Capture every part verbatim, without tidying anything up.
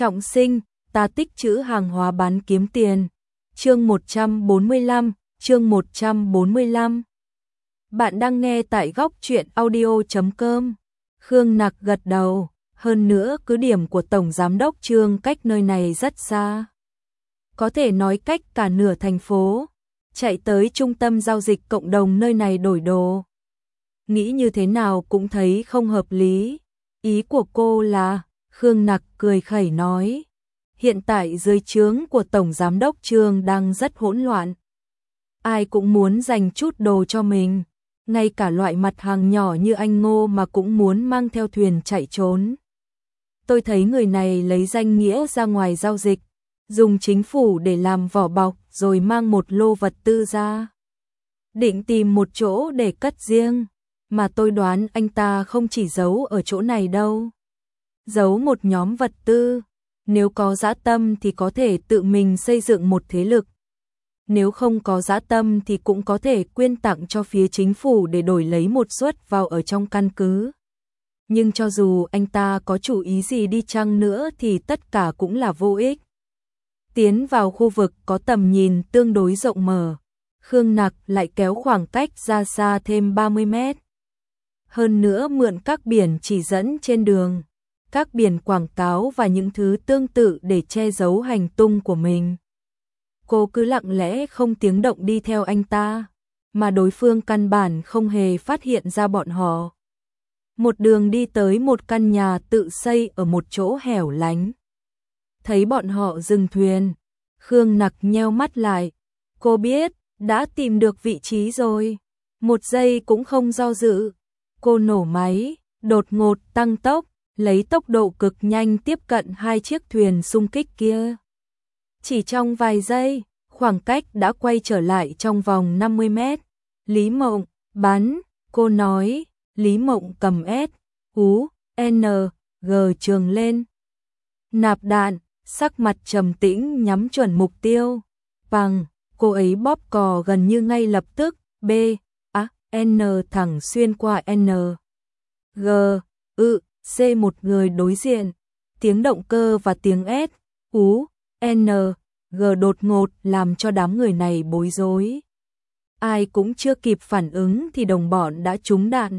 Trọng sinh, ta tích trữ hàng hóa bán kiếm tiền. Chương một trăm bốn mươi lăm, chương một trăm bốn mươi lăm. Bạn đang nghe tại góc truyện audio chấm com. Khương Nặc gật đầu, hơn nữa cứ điểm của Tổng Giám đốc Trương cách nơi này rất xa. Có thể nói cách cả nửa thành phố, chạy tới trung tâm giao dịch cộng đồng nơi này đổi đồ. Nghĩ như thế nào cũng thấy không hợp lý. Ý của cô là, Khương Nặc cười khẩy nói, hiện tại dưới trướng của Tổng Giám đốc Trương đang rất hỗn loạn. Ai cũng muốn dành chút đồ cho mình, ngay cả loại mặt hàng nhỏ như anh Ngô mà cũng muốn mang theo thuyền chạy trốn. Tôi thấy người này lấy danh nghĩa ra ngoài giao dịch, dùng chính phủ để làm vỏ bọc rồi mang một lô vật tư ra. Định tìm một chỗ để cất riêng, mà tôi đoán anh ta không chỉ giấu ở chỗ này đâu. Giấu một nhóm vật tư, nếu có dã tâm thì có thể tự mình xây dựng một thế lực. Nếu không có dã tâm thì cũng có thể quyên tặng cho phía chính phủ để đổi lấy một suất vào ở trong căn cứ. Nhưng cho dù anh ta có chủ ý gì đi chăng nữa thì tất cả cũng là vô ích. Tiến vào khu vực có tầm nhìn tương đối rộng mở, Khương Nặc lại kéo khoảng cách ra xa thêm ba mươi mét. Hơn nữa mượn các biển chỉ dẫn trên đường, các biển quảng cáo và những thứ tương tự để che giấu hành tung của mình. Cô cứ lặng lẽ không tiếng động đi theo anh ta, mà đối phương căn bản không hề phát hiện ra bọn họ. Một đường đi tới một căn nhà tự xây ở một chỗ hẻo lánh. Thấy bọn họ dừng thuyền, Khương Nặc nheo mắt lại. Cô biết, đã tìm được vị trí rồi. Một giây cũng không do dự. Cô nổ máy, đột ngột tăng tốc, lấy tốc độ cực nhanh tiếp cận hai chiếc thuyền xung kích kia. Chỉ trong vài giây, khoảng cách đã quay trở lại trong vòng năm mươi mét. Lý Mộng, bắn, cô nói. Lý Mộng cầm S, U, N, G trường lên. Nạp đạn, sắc mặt trầm tĩnh nhắm chuẩn mục tiêu. Bằng, cô ấy bóp cò gần như ngay lập tức. B, A, N thẳng xuyên qua N. G, ư, C một người đối diện. Tiếng động cơ và tiếng S, U, N, G đột ngột làm cho đám người này bối rối. Ai cũng chưa kịp phản ứng thì đồng bọn đã trúng đạn.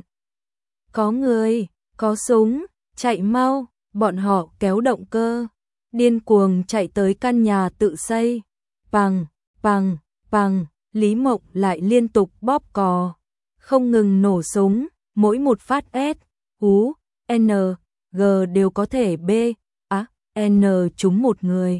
Có người, có súng, chạy mau, bọn họ kéo động cơ, điên cuồng chạy tới căn nhà tự xây. Pằng, pằng, pằng, Lý Mộng lại liên tục bóp cò, không ngừng nổ súng, mỗi một phát S, U, N, G đều có thể B, A, N trúng một người.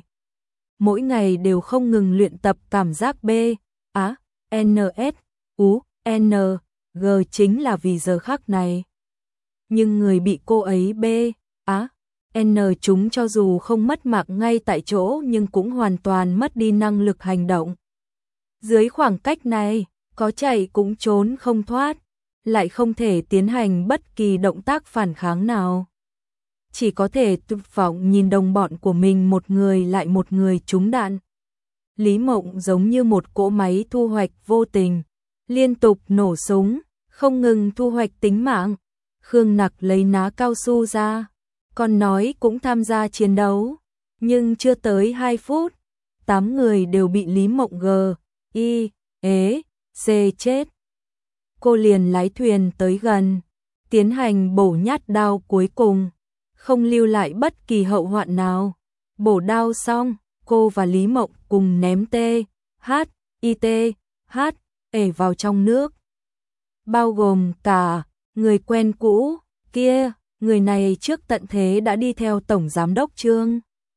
Mỗi ngày đều không ngừng luyện tập cảm giác B, A, N, S, U, N, G chính là vì giờ khắc này. Nhưng người bị cô ấy B, A, N chúng cho dù không mất mạng ngay tại chỗ nhưng cũng hoàn toàn mất đi năng lực hành động. Dưới khoảng cách này, có chạy cũng trốn không thoát, lại không thể tiến hành bất kỳ động tác phản kháng nào. Chỉ có thể tuyệt vọng nhìn đồng bọn của mình một người lại một người trúng đạn. Lý Mộng giống như một cỗ máy thu hoạch vô tình, liên tục nổ súng, không ngừng thu hoạch tính mạng. Khương Nặc lấy ná cao su ra, còn nói cũng tham gia chiến đấu, nhưng chưa tới hai phút, tám người đều bị Lý Mộng G, I, ế, C chết. Cô liền lái thuyền tới gần, tiến hành bổ nhát đao cuối cùng, không lưu lại bất kỳ hậu hoạn nào. Bổ đao xong, cô và Lý Mộng cùng ném T, H, I T, H, ể vào trong nước. Bao gồm cả người quen cũ kia, người này trước tận thế đã đi theo Tổng Giám đốc Trương.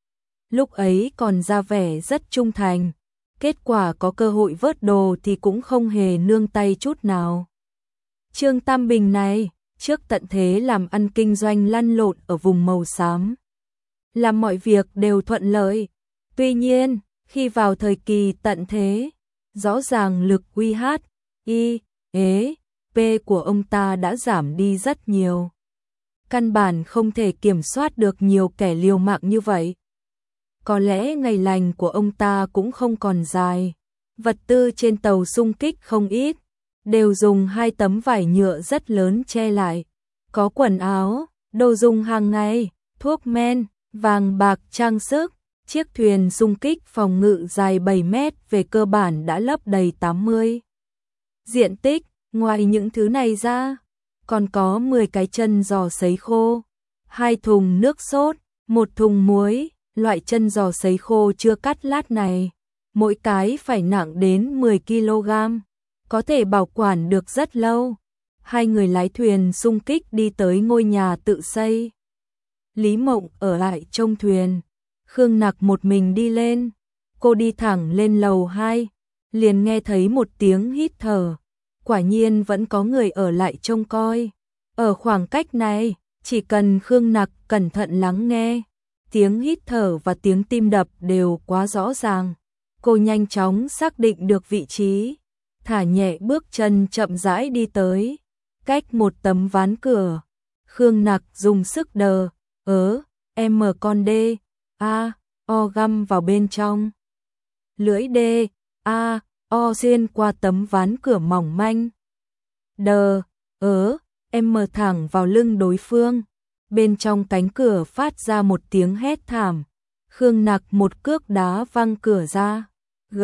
Lúc ấy còn ra vẻ rất trung thành, kết quả có cơ hội vớt đồ thì cũng không hề nương tay chút nào. Trương Tam Bình này, trước tận thế làm ăn kinh doanh lăn lộn ở vùng màu xám. Làm mọi việc đều thuận lợi. Tuy nhiên, khi vào thời kỳ tận thế, rõ ràng lực quy hát, I, ế, P của ông ta đã giảm đi rất nhiều. Căn bản không thể kiểm soát được nhiều kẻ liều mạng như vậy. Có lẽ ngày lành của ông ta cũng không còn dài. Vật tư trên tàu xung kích không ít, đều dùng hai tấm vải nhựa rất lớn che lại. Có quần áo, đồ dùng hàng ngày, thuốc men, vàng bạc trang sức, chiếc thuyền xung kích phòng ngự dài bảy mét về cơ bản đã lấp đầy tám mươi diện tích, ngoài những thứ này ra, còn có mười cái chân giò sấy khô, hai thùng nước sốt, một thùng muối, loại chân giò sấy khô chưa cắt lát này, mỗi cái phải nặng đến mười ki lô gam, có thể bảo quản được rất lâu. Hai người lái thuyền xung kích đi tới ngôi nhà tự xây. Lý Mộng ở lại trong thuyền, Khương Nặc một mình đi lên. Cô đi thẳng lên lầu hai, liền nghe thấy một tiếng hít thở. Quả nhiên vẫn có người ở lại trông coi. Ở khoảng cách này, chỉ cần Khương Nặc cẩn thận lắng nghe, tiếng hít thở và tiếng tim đập đều quá rõ ràng. Cô nhanh chóng xác định được vị trí, thả nhẹ bước chân chậm rãi đi tới, cách một tấm ván cửa. Khương Nặc dùng sức đờ, ớ, em mở con đê, a, o găm vào bên trong. Lưỡi đê, a, o xuyên qua tấm ván cửa mỏng manh. Đờ, ớ, em mở thẳng vào lưng đối phương. Bên trong cánh cửa phát ra một tiếng hét thảm. Khương Nặc một cước đá văng cửa ra. G,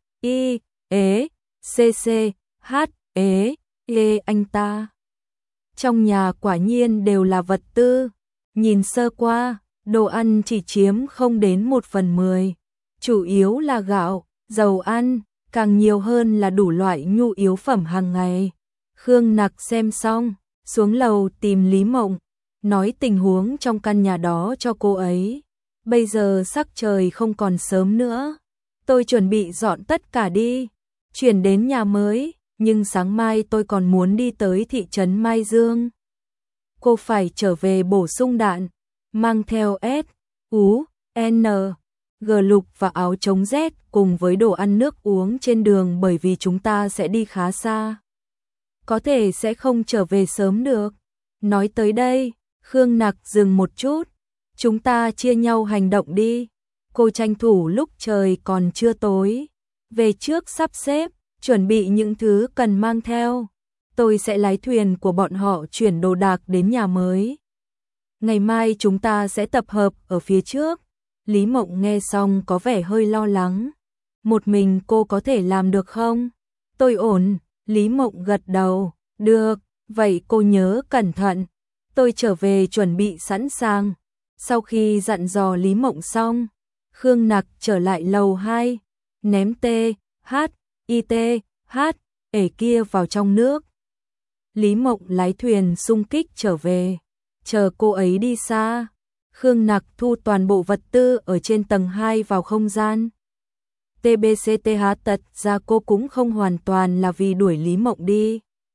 I, ế, C, C, H, ế, ê anh ta. Trong nhà quả nhiên đều là vật tư. Nhìn sơ qua, đồ ăn chỉ chiếm không đến một phần mười. Chủ yếu là gạo, dầu ăn, càng nhiều hơn là đủ loại nhu yếu phẩm hàng ngày. Khương Nặc xem xong, xuống lầu tìm Lý Mộng, nói tình huống trong căn nhà đó cho cô ấy. Bây giờ sắc trời không còn sớm nữa, tôi chuẩn bị dọn tất cả đi, chuyển đến nhà mới, nhưng sáng mai tôi còn muốn đi tới thị trấn Mai Dương. Cô phải trở về bổ sung đạn, mang theo S, U, N, G lục và áo chống rét cùng với đồ ăn nước uống trên đường bởi vì chúng ta sẽ đi khá xa. Có thể sẽ không trở về sớm được. Nói tới đây, Khương Nặc dừng một chút. Chúng ta chia nhau hành động đi. Cô tranh thủ lúc trời còn chưa tối, về trước sắp xếp, chuẩn bị những thứ cần mang theo. Tôi sẽ lái thuyền của bọn họ chuyển đồ đạc đến nhà mới. Ngày mai chúng ta sẽ tập hợp ở phía trước. Lý Mộng nghe xong có vẻ hơi lo lắng. Một mình cô có thể làm được không? Tôi ổn. Lý Mộng gật đầu. Được, vậy cô nhớ cẩn thận. Tôi trở về chuẩn bị sẵn sàng. Sau khi dặn dò Lý Mộng xong, Khương Nặc trở lại lầu hai, ném T, H, I T, H, ể kia vào trong nước. Lý Mộng lái thuyền xung kích trở về, chờ cô ấy đi xa. Khương Nặc thu toàn bộ vật tư ở trên tầng hai vào không gian. tê bê xê tê hát tật ra cô cũng không hoàn toàn là vì đuổi Lý Mộng đi.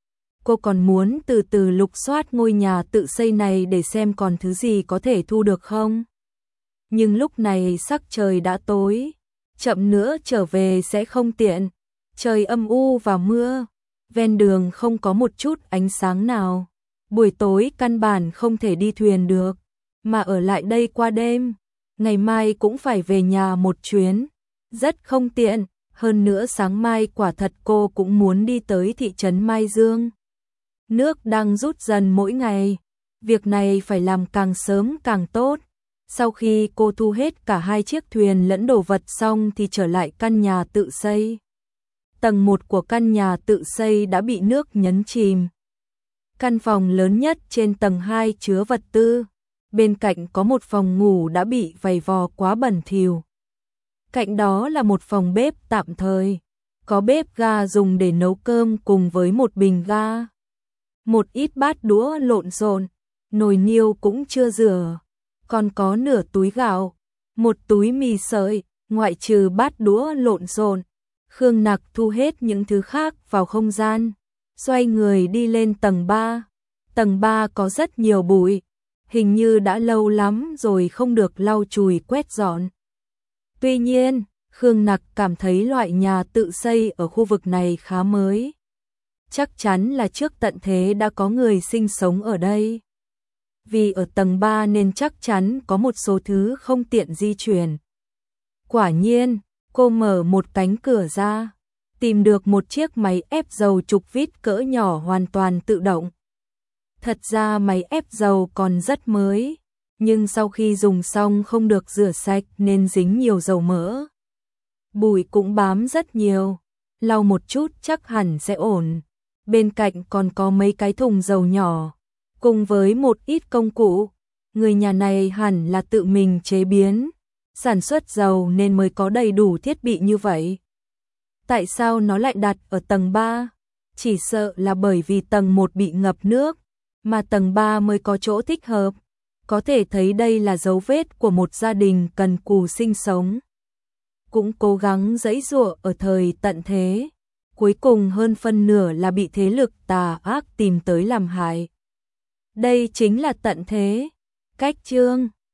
Cô còn muốn từ từ lục soát ngôi nhà tự xây này để xem còn thứ gì có thể thu được không. Nhưng lúc này sắc trời đã tối, chậm nữa trở về sẽ không tiện. Trời âm u và mưa, ven đường không có một chút ánh sáng nào. Buổi tối căn bản không thể đi thuyền được, mà ở lại đây qua đêm. Ngày mai cũng phải về nhà một chuyến, rất không tiện. Hơn nữa sáng mai quả thật cô cũng muốn đi tới thị trấn Mai Dương. Nước đang rút dần mỗi ngày, việc này phải làm càng sớm càng tốt. Sau khi cô thu hết cả hai chiếc thuyền lẫn đồ vật xong thì trở lại căn nhà tự xây. Tầng một của căn nhà tự xây đã bị nước nhấn chìm. Căn phòng lớn nhất trên tầng hai chứa vật tư. Bên cạnh có một phòng ngủ đã bị vầy vò quá bẩn thỉu. Cạnh đó là một phòng bếp tạm thời. Có bếp ga dùng để nấu cơm cùng với một bình ga. Một ít bát đũa lộn xộn, nồi niêu cũng chưa rửa. Còn có nửa túi gạo, một túi mì sợi, ngoại trừ bát đũa lộn xộn. Khương Nặc thu hết những thứ khác vào không gian, xoay người đi lên tầng ba. Tầng ba có rất nhiều bụi, hình như đã lâu lắm rồi không được lau chùi quét dọn. Tuy nhiên, Khương Nặc cảm thấy loại nhà tự xây ở khu vực này khá mới. Chắc chắn là trước tận thế đã có người sinh sống ở đây. Vì ở tầng ba nên chắc chắn có một số thứ không tiện di chuyển. Quả nhiên, cô mở một cánh cửa ra, tìm được một chiếc máy ép dầu trục vít cỡ nhỏ hoàn toàn tự động. Thật ra máy ép dầu còn rất mới, nhưng sau khi dùng xong không được rửa sạch nên dính nhiều dầu mỡ. Bụi cũng bám rất nhiều, lau một chút chắc hẳn sẽ ổn. Bên cạnh còn có mấy cái thùng dầu nhỏ, cùng với một ít công cụ. Người nhà này hẳn là tự mình chế biến, sản xuất dầu nên mới có đầy đủ thiết bị như vậy. Tại sao nó lại đặt ở tầng ba? Chỉ sợ là bởi vì tầng một bị ngập nước, mà tầng ba mới có chỗ thích hợp. Có thể thấy đây là dấu vết của một gia đình cần cù sinh sống. Cũng cố gắng giãy giụa ở thời tận thế. Cuối cùng hơn phân nửa là bị thế lực tà ác tìm tới làm hại. Đây chính là tận thế. Cách chương